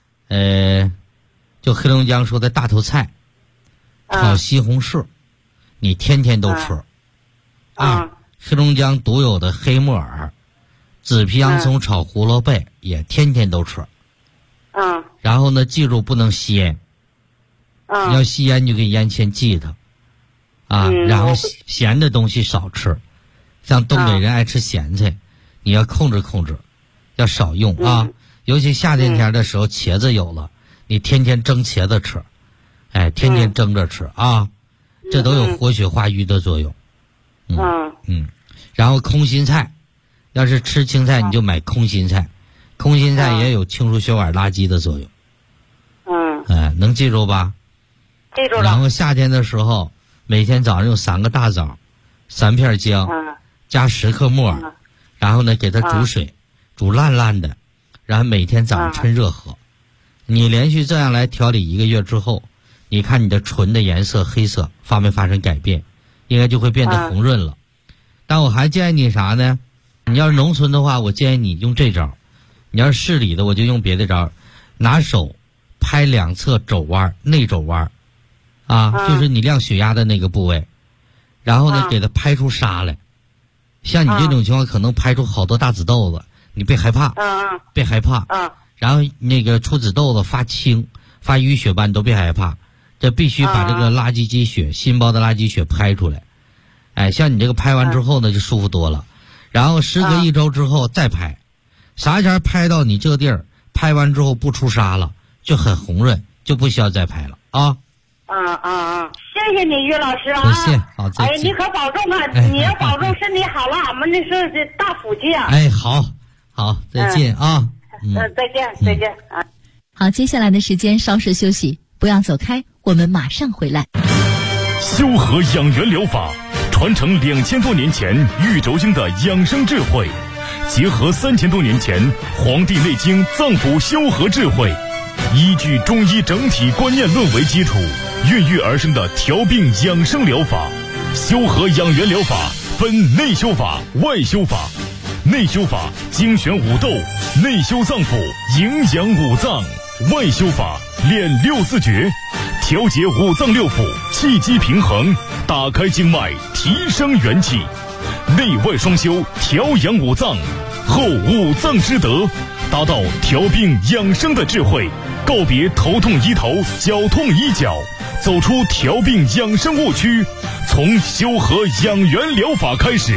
就黑龙江说的大头菜，炒西红柿，你天天都吃。黑龙江独有的黑木耳，紫皮洋葱炒胡萝卜也天天都吃。然后呢，记住不能吸烟。要吸烟就给烟前忌它。然后咸的东西少吃，像东北人爱吃咸菜，你要控制控制，要少用啊。尤其夏天天的时候，茄子有了，你天天蒸茄子吃，天天蒸着吃啊，这都有活血化瘀的作用。然后空心菜，要是吃青菜你就买空心菜，空心菜也有清除血管垃圾的作用。能记住吧？ 记住了。 然后夏天的时候，每天早上用3个大枣，3片姜，加10克木耳，然后呢给它煮水，煮烂烂的，然后每天早上趁热喝。你连续这样来调理1个月之后，你看你的唇的颜色黑色发没发生改变，应该就会变得红润了。但我还建议你啥呢？你要是农村的话，我建议你用这招；你要是市里的，我就用别的招。拿手拍2侧肘弯，内肘弯，就是你量血压的那个部位，然后呢给它拍出痧来。像你这种情况，可能拍出好多大紫豆子，你别害怕，别害怕。然后那个出紫豆子发青、发淤血斑都别害怕，这必须把这个垃圾积血、心包的垃圾血拍出来。像你这个拍完之后呢，就舒服多了。然后时隔1周之后再拍，啥前拍到你这地儿，拍完之后不出痧了，就很红润，就不需要再拍了啊。 谢谢你于老师啊。 不谢，好，再见。 你可保重啊，你要保重身体好了，我们那是大福气啊。 好，再见啊。 再见啊。 好，接下来的时间稍事休息，不要走开，我们马上回来。 修和养元疗法传承2000多年前玉轴经的养生智慧，结合3000多年前《黄帝内经》脏腑修和智慧，依据中医整体观念论为基础，孕育而生的调病养生疗法。修和养元疗法分内修法、外修法。内修法精选五斗，内修脏腑，营养五脏；外修法练6字诀，调节五脏六腑，气机平衡，打开经脉，提升元气。内外双修，调养五脏，后五脏之德，达到调病养生的智慧，告别头痛医头，脚痛医脚，走出调病养生误区，从修和养元疗法开始。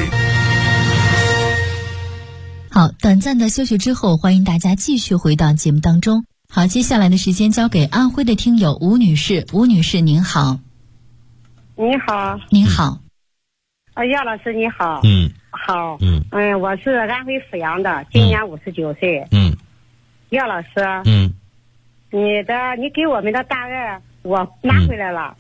好，短暂的休息之后，欢迎大家继续回到节目当中。好，接下来的时间交给安徽的听友吴女士。吴女士您好。 你好。 您好。 姚老师你好。好。我是安徽阜阳的，今年59岁。姚老师。你给我们的大爱我拿回来了。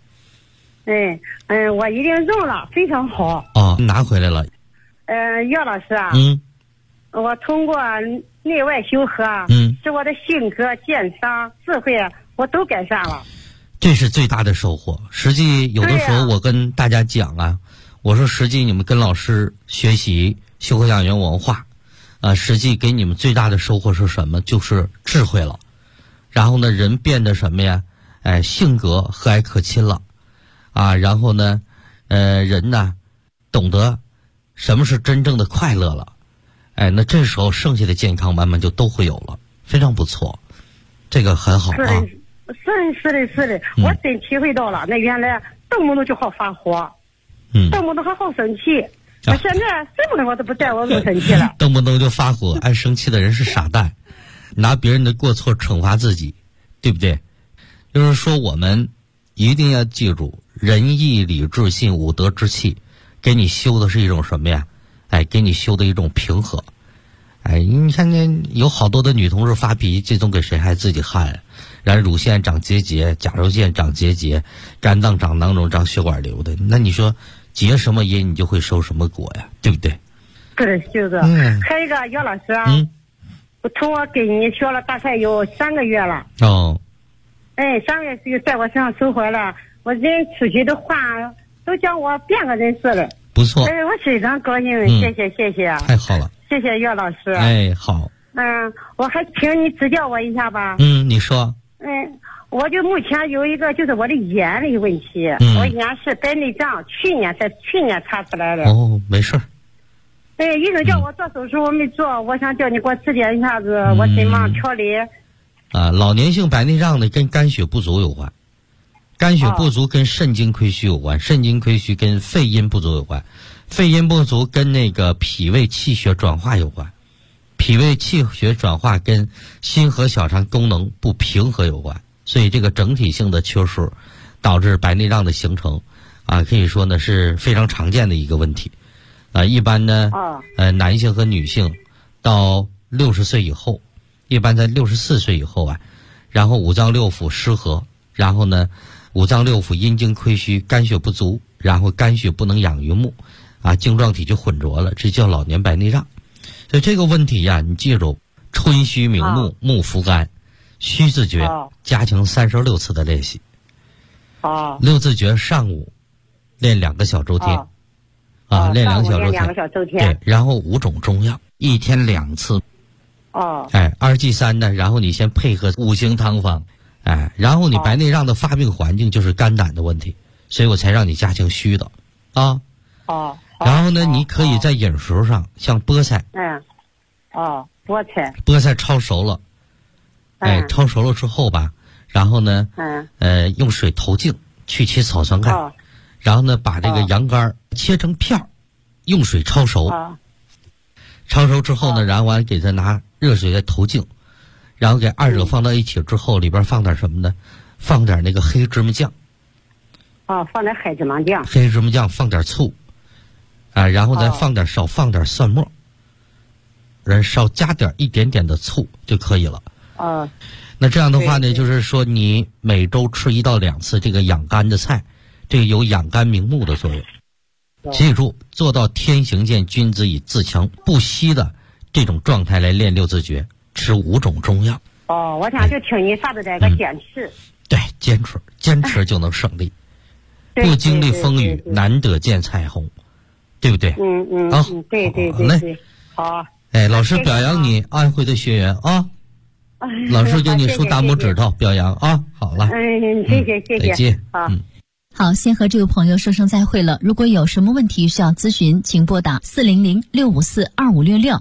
我已经用了，非常好。 拿回来了。 姚老师啊。我通过内外修和，使我的性格、健康、智慧我都改善了。 这是最大的收获。实际有的时候我跟大家讲我说实际你们跟老师学习修和养元文化，实际给你们最大的收获是什么？就是智慧了。然后呢，人变得什么呀？性格和蔼可亲了，然后呢，人呢懂得什么是真正的快乐了。那这时候剩下的健康慢慢就都会有了，非常不错，这个很好啊。 是的，我真体会到了。那原来动不动就好发火，动不动还好生气。我现在这么的我都不带我不生气了。 动不动就发火，爱生气的人是傻蛋，拿别人的过错惩罚自己，对不对？就是说我们一定要记住，仁义礼智信五德之气，给你修的是一种什么呀？给你修的一种平和， 哎，你看那有好多的女同事发脾气，这种给谁还自己汗，然后乳腺长结节，甲状腺长结节，肝脏长囊肿，长血管瘤的。那你说结什么因，你就会收什么果呀，对不对？ 对，就是。还有一个姚老师，我从我跟你学了大概有3个月了。 哦。 哎，3个月就在我身上收获了，我人出去的话都叫我变个人似的。 不错。 哎，我非常高兴，谢谢。 太好了。 谢谢姚老师。 哎，好。 我还请你指教我一下吧。 你说。 我就目前有一个就是我的眼的问题，我眼是白内障，去年查出来的。 哦，没事儿。 医生叫我做手术，我没做，我想叫你给我指点一下子，我怎么调理？ 老年性白内障呢，跟肝血不足有关，肝血不足跟肾精亏虚有关，肾精亏虚跟肺阴不足有关，肺阴不足跟那个脾胃气血转化有关，脾胃气血转化跟心和小肠功能不平衡有关，所以这个整体性的缺失导致白内障的形成，可以说呢是非常常见的一个问题。一般呢，男性和女性到60岁以后，一般在64岁以后然后五脏六腑失和，然后呢五脏六腑阴精亏虚，肝血不足，然后肝血不能养于目，晶状体就混浊了，这叫老年白内障。所以这个问题你记住，春虚明目，目伏肝，虚字诀加强36次的练习。六字诀上午练2个小周天。练2个小周天。对，然后5种中药，1天2次。2G3呢，然后你先配合5行汤方，然后你白内障的发病环境就是肝胆的问题，所以我才让你加强虚的。然后呢，你可以在饮食上，像菠菜。菠菜焯熟了，焯熟了之后吧，然后呢，用水投净，去其草酸钙。然后呢，把这个羊肝切成片儿，用水焯熟。焯熟之后呢，然后完给它拿热水再投净，然后给2者放到一起之后，里边放点什么呢？放点那个黑芝麻酱。 放点黑芝麻酱。 黑芝麻酱，放点醋，然后再少放点蒜末，少加一点点的醋就可以了。那这样的话呢，就是说你每周吃1到2次这个养肝的菜。这个有养肝明目的作用，记住做到天行健，君子以自强不息的这种状态来练6字诀，吃5种中药。 我想就听你说的这个坚持。 对，坚持就能胜利。不经历风雨，难得见彩虹，对不对？ 对。好。 老师表扬你，安徽的学员老师给你竖大拇指头，表扬好了。 谢谢。 再见。 好，先和这位朋友说声再会了。如果有什么问题需要咨询，请拨打400-654-2566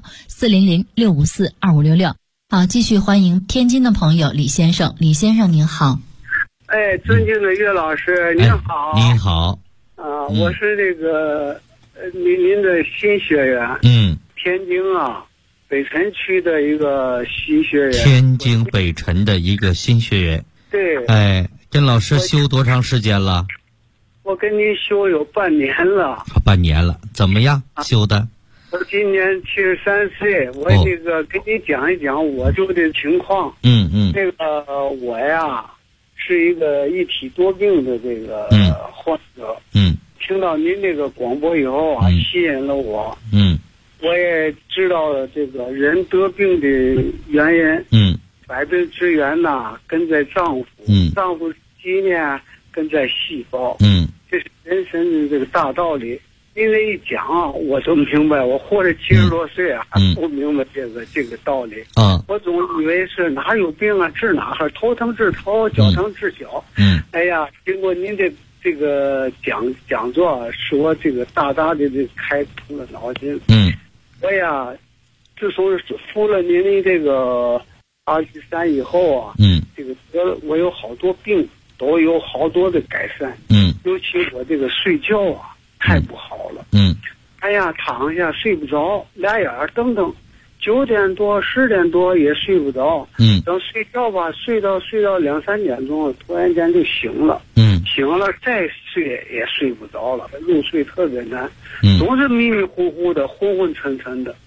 400-654-2566。好，继续欢迎天津的朋友李先生。李先生您好。 尊敬的岳老师您好。 您好。 我是这个您的新学员。天津北辰区的一个新学员。 天津北辰的一个新学员。 对。 跟老师修多长时间了？ 我跟您修有半年了。 半年了，怎么样修的？ 我今年73岁，我这个跟你讲一讲我修的情况。这个我是一个一体多病的这个患者。听到您这个广播以后吸引了我。我也知道了这个人得病的原因。百病之源根在脏腑。脏腑机呢根在细胞。这是人生的这个大道理。您这一讲我就明白，我活着70多岁还不明白这个道理。我总以为是哪有病治哪，头疼治头，脚疼治脚。经过您的这个讲座，使我这个大大的开通了脑筋。我自从服了您的这个2G3以后这个我有好多病都有好多的改善。尤其我这个睡觉太不好了。躺下睡不着，俩眼瞪瞪，9点多10点多也睡不着。等睡觉睡到2-3点钟，突然间就醒了。醒了再睡也睡不着了，入睡特别难。总是迷迷糊糊的，昏昏沉沉的。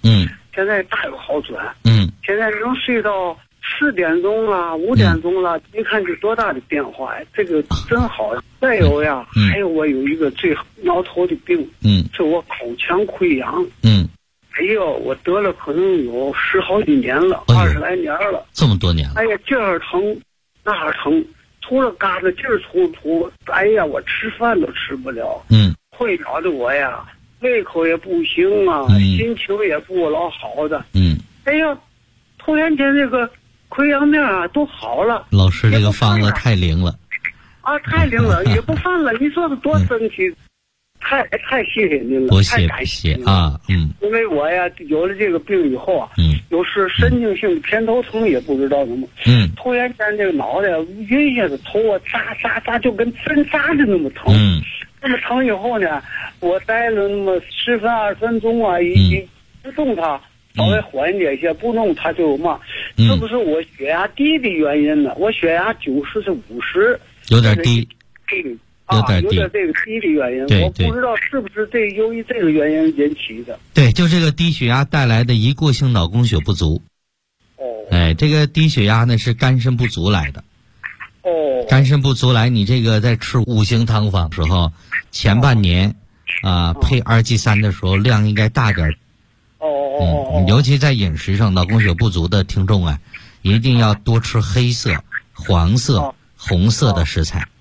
现在大有好转。现在能睡到4点钟了、5点钟了，你看这多大的变化呀！这个真好。再有呀，还有我有一个最挠头的病，是我口腔溃疡。哎呦，我得了可能有10好几年了，20来年了， 这么多年了。 哎呀，这儿疼，那儿疼，除了嘎子劲儿吐，哎呀，我吃饭都吃不了。困扰的我呀，胃口也不行啊，心情也不老好的。哎呀，突然间这个溃疡面啊都好了。 老师这个方子太灵了。 啊，太灵了，也不犯了。你说是多神奇！太谢谢您了， 多谢太感谢啊！ 因为我呀有了这个病以后啊，有时神经性的偏头疼也不知道怎么，突然间这个脑袋晕下的头啊扎就跟针扎的那么疼，那么疼以后呢，我待了那么10分20分钟啊，一不动它稍微缓解一些，不动它就嘛，是不是我血压低的原因呢？我血压90是50， 有点低。 有点这个低的原因，我不知道是不是由于这个原因引起的。 对，就这个低血压带来的一过性脑供血不足。这个低血压呢是肝肾不足来的。肝肾不足来，你这个在吃5行汤方时候，前半年配2G3的时候量应该大点。尤其在饮食上，脑供血不足的听众啊，一定要多吃黑色、黄色、红色的食材。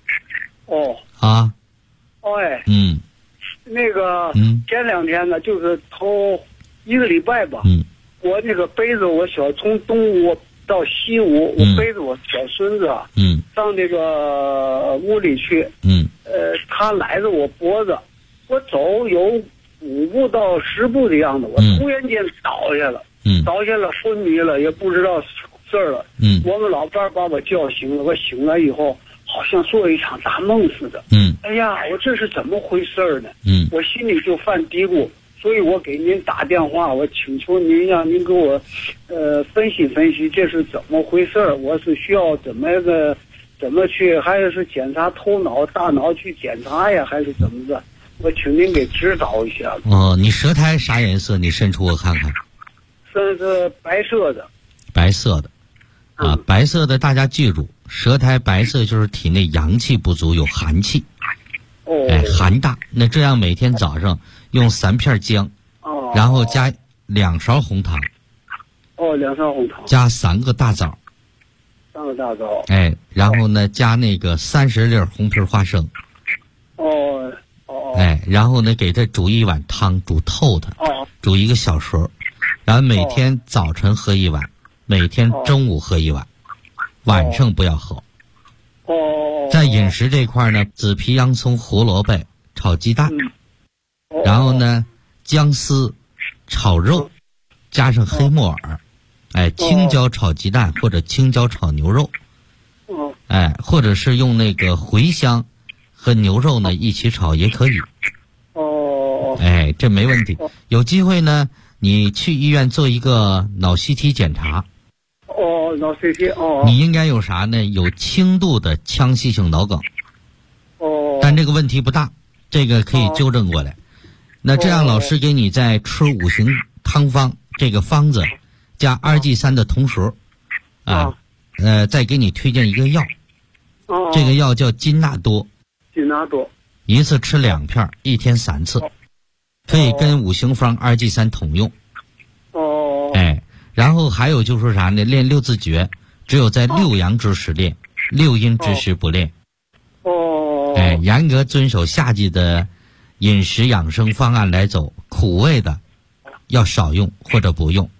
那个前2天呢，就是头1个礼拜吧，我那个背着我从东屋到西屋，我背着我小孙子上那个屋里去，他揽着我脖子，我走有5步到10步的样子，我突然间倒下了，昏迷了，也不知道事儿了。我们老伴把我叫醒了，我醒了以后好像做一场大梦似的。哎呀，我这是怎么回事呢？我心里就犯嘀咕，所以我给您打电话，我请求您让您给我分析分析这是怎么回事，我是需要怎么去，还是检查头脑大脑去检查呀，还是怎么着？我请您给指导一下。 你舌苔啥颜色？你伸出我看看。 是白色的。 白色的。白色的大家记住，舌苔白色就是体内阳气不足，有寒气。寒大。那这样每天早上用3片姜，然后加2勺红糖。 2勺红糖。 加3个大枣。 3个大枣。 然后呢加那个30粒红皮花生。然后呢给它煮一碗汤，煮透它。煮1个小时，然后每天早晨喝1碗，每天中午喝1碗，晚上不要喝。在饮食这块呢，紫皮洋葱、胡萝卜炒鸡蛋，然后呢姜丝炒肉，加上黑木耳，青椒炒鸡蛋或者青椒炒牛肉，或者是用那个茴香和牛肉呢一起炒也可以。这没问题。有机会呢，你去医院做一个脑 CT 检查。 脑 CT。 你应该有啥呢？有轻度的腔隙性脑梗。但这个问题不大，这个可以纠正过来。那这样老师给你在吃5行汤方这个方子加2G3的同时再给你推荐一个药。这个药叫金纳多。一次吃2片，一天3次，可以跟5行方2G3统用。然后还有就是啥呢？练6字诀，只有在6阳之时练，6阴之时不练。严格遵守夏季的饮食养生方案来走，苦味的要少用或者不用，